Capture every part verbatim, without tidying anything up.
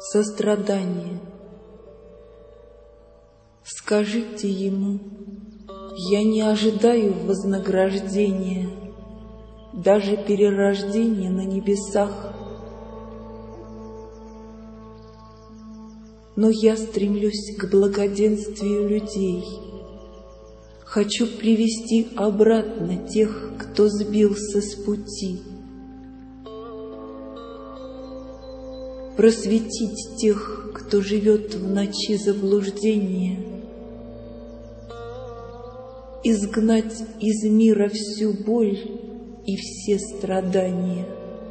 Сострадание. Скажите ему: я не ожидаю вознаграждения, даже перерождения на небесах, но я стремлюсь к благоденствию людей. Хочу привести обратно тех, кто сбился с пути, просветить тех, кто живет в ночи заблуждения, изгнать из мира всю боль и все страдания.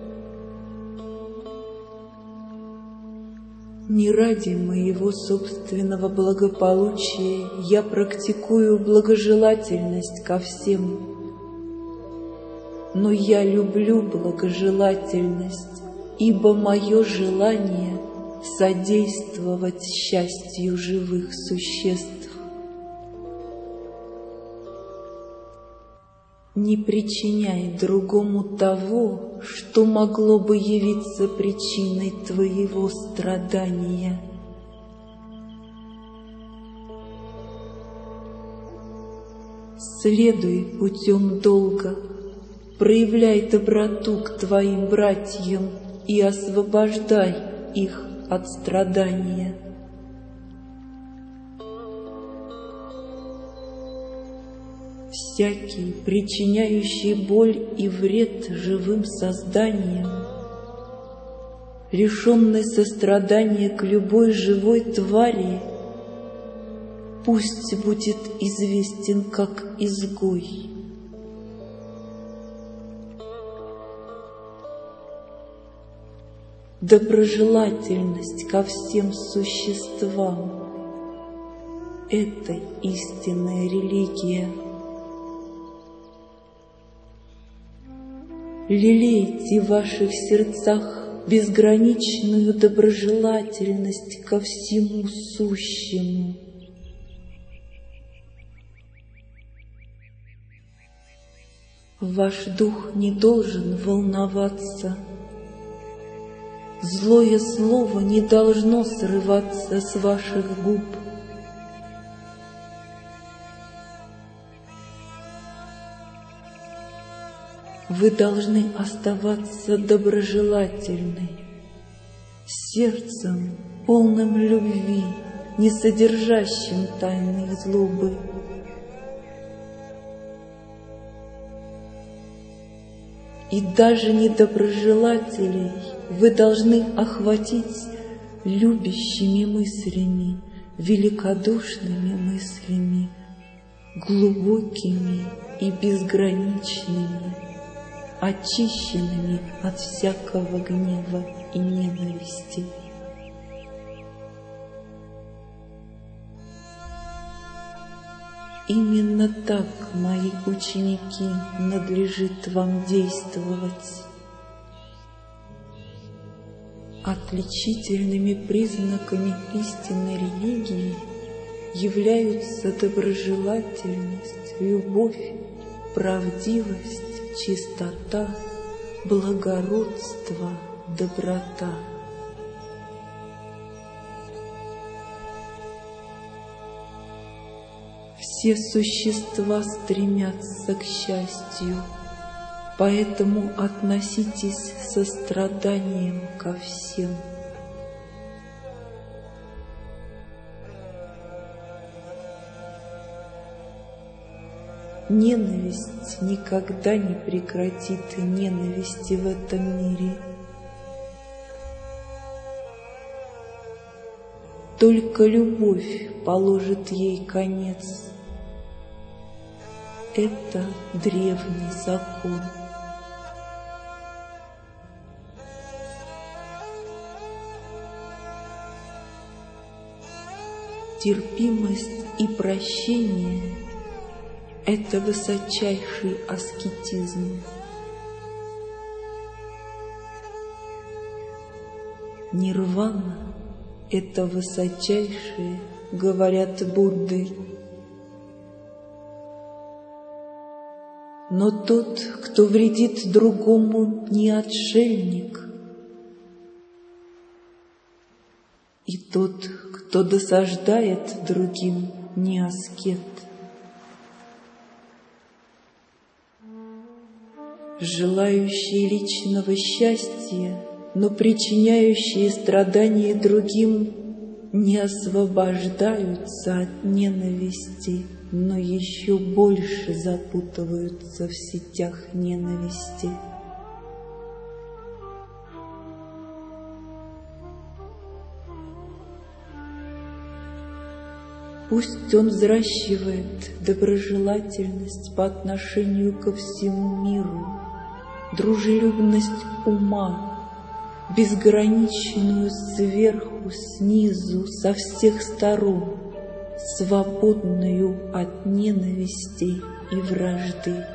Не ради моего собственного благополучия я практикую благожелательность ко всем, но я люблю благожелательность, ибо мое желание содействовать счастью живых существ. Не причиняй другому того, что могло бы явиться причиной твоего страдания. Следуй путем долга, проявляй доброту к твоим братьям и освобождай их от страдания. Всякий, причиняющий боль и вред живым созданиям, лишенный сострадания к любой живой твари, пусть будет известен как изгой. Доброжелательность ко всем существам — это истинная религия. Лелейте в ваших сердцах безграничную доброжелательность ко всему сущему. Ваш дух не должен волноваться. Злое слово не должно срываться с ваших губ. Вы должны оставаться доброжелательной, сердцем, полным любви, не содержащим тайной злобы. И даже недоброжелателей вы должны охватить любящими мыслями, великодушными мыслями, глубокими и безграничными, очищенными от всякого гнева и ненависти. Именно так, мои ученики, надлежит вам действовать. Отличительными признаками истинной религии являются доброжелательность, любовь, правдивость, чистота, благородство, доброта. Все существа стремятся к счастью, поэтому относитесь с состраданием ко всем. Ненависть никогда не прекратит ненависти в этом мире. Только любовь положит ей конец. Это древний закон. Терпимость и прощение — это высочайший аскетизм. Нирвана — это высочайшее, говорят Будды. Но тот, кто вредит другому, не отшельник. И тот, кто досаждает другим, не аскет. Желающие личного счастья, но причиняющие страдания другим, не освобождаются от ненависти, но еще больше запутываются в сетях ненависти. Пусть он взращивает доброжелательность по отношению ко всему миру, дружелюбность ума, безграничную сверху, снизу, со всех сторон, свободную от ненависти и вражды.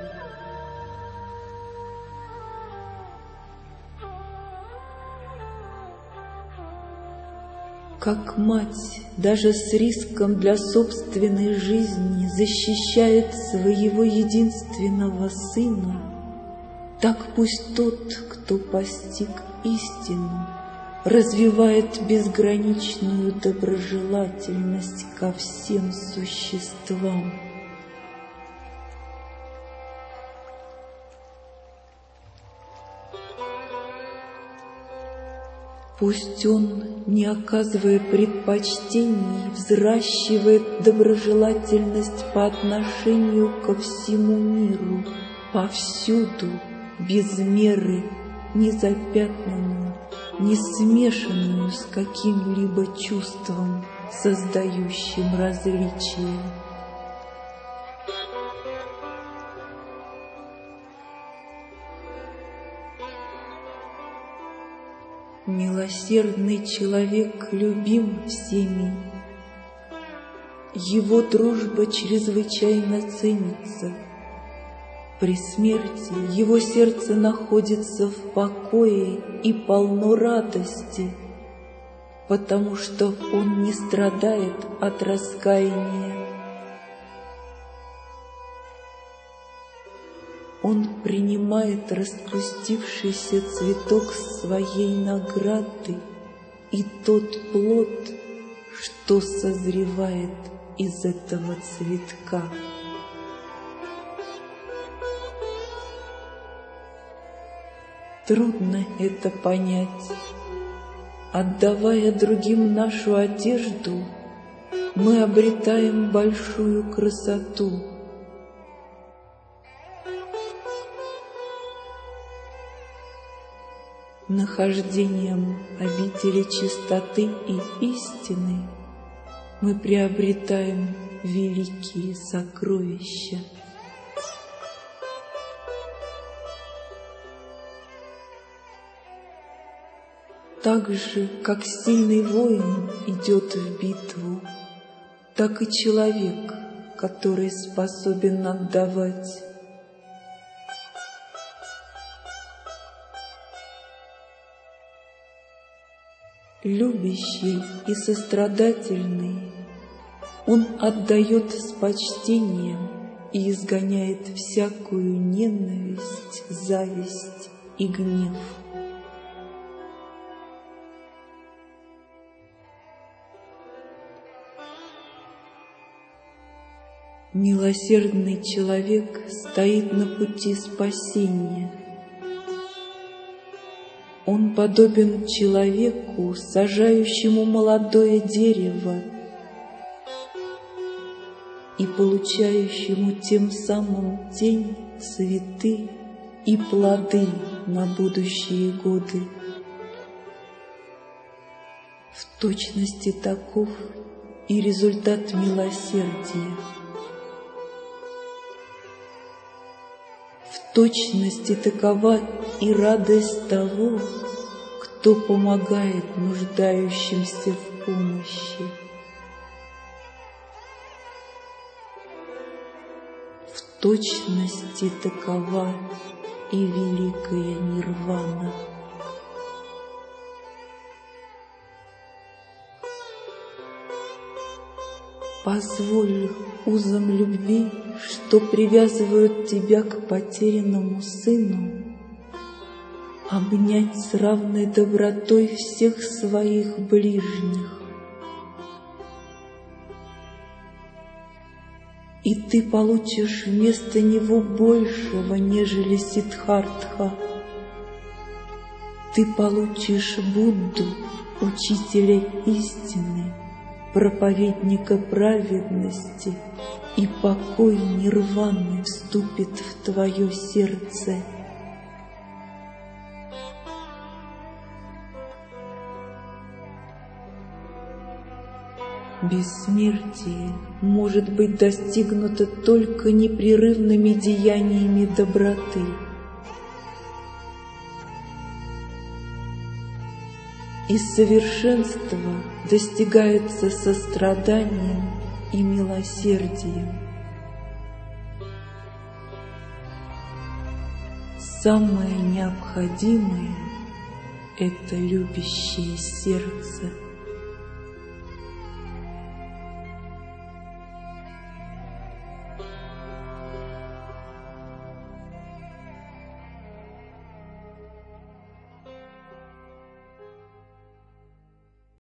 Как мать, даже с риском для собственной жизни, защищает своего единственного сына, так пусть тот, кто постиг истину, развивает безграничную доброжелательность ко всем существам. Пусть он, не оказывая предпочтений, взращивает доброжелательность по отношению ко всему миру, повсюду, без меры, не запятнанную, не смешанную с каким-либо чувством, создающим различия. Милосердный человек любим всеми, его дружба чрезвычайно ценится. При смерти его сердце находится в покое и полно радости, потому что он не страдает от раскаяния. Он принимает распустившийся цветок своей награды и тот плод, что созревает из этого цветка. Трудно это понять. Отдавая другим нашу одежду, мы обретаем большую красоту. Нахождением обители чистоты и истины мы приобретаем великие сокровища. Так же, как сильный воин идет в битву, так и человек, который способен отдавать. Любящий и сострадательный, он отдает с почтением и изгоняет всякую ненависть, зависть и гнев. Милосердный человек стоит на пути спасения. Он подобен человеку, сажающему молодое дерево и получающему тем самым тень, цветы и плоды на будущие годы. В точности таков и результат милосердия. В точности такова и радость того, кто помогает нуждающимся в помощи. В точности такова и великая нирвана. Позволь узам любви, что привязывают тебя к потерянному сыну, обнять с равной добротой всех своих ближних. и ты получишь вместо него большего, нежели Сиддхартха. Ты получишь Будду, учителя истины, проповедника праведности, и покой нирваны вступит в твое сердце. Бессмертие может быть достигнуто только непрерывными деяниями доброты. И совершенство достигается состраданием и милосердием. Самое необходимое — это любящее сердце.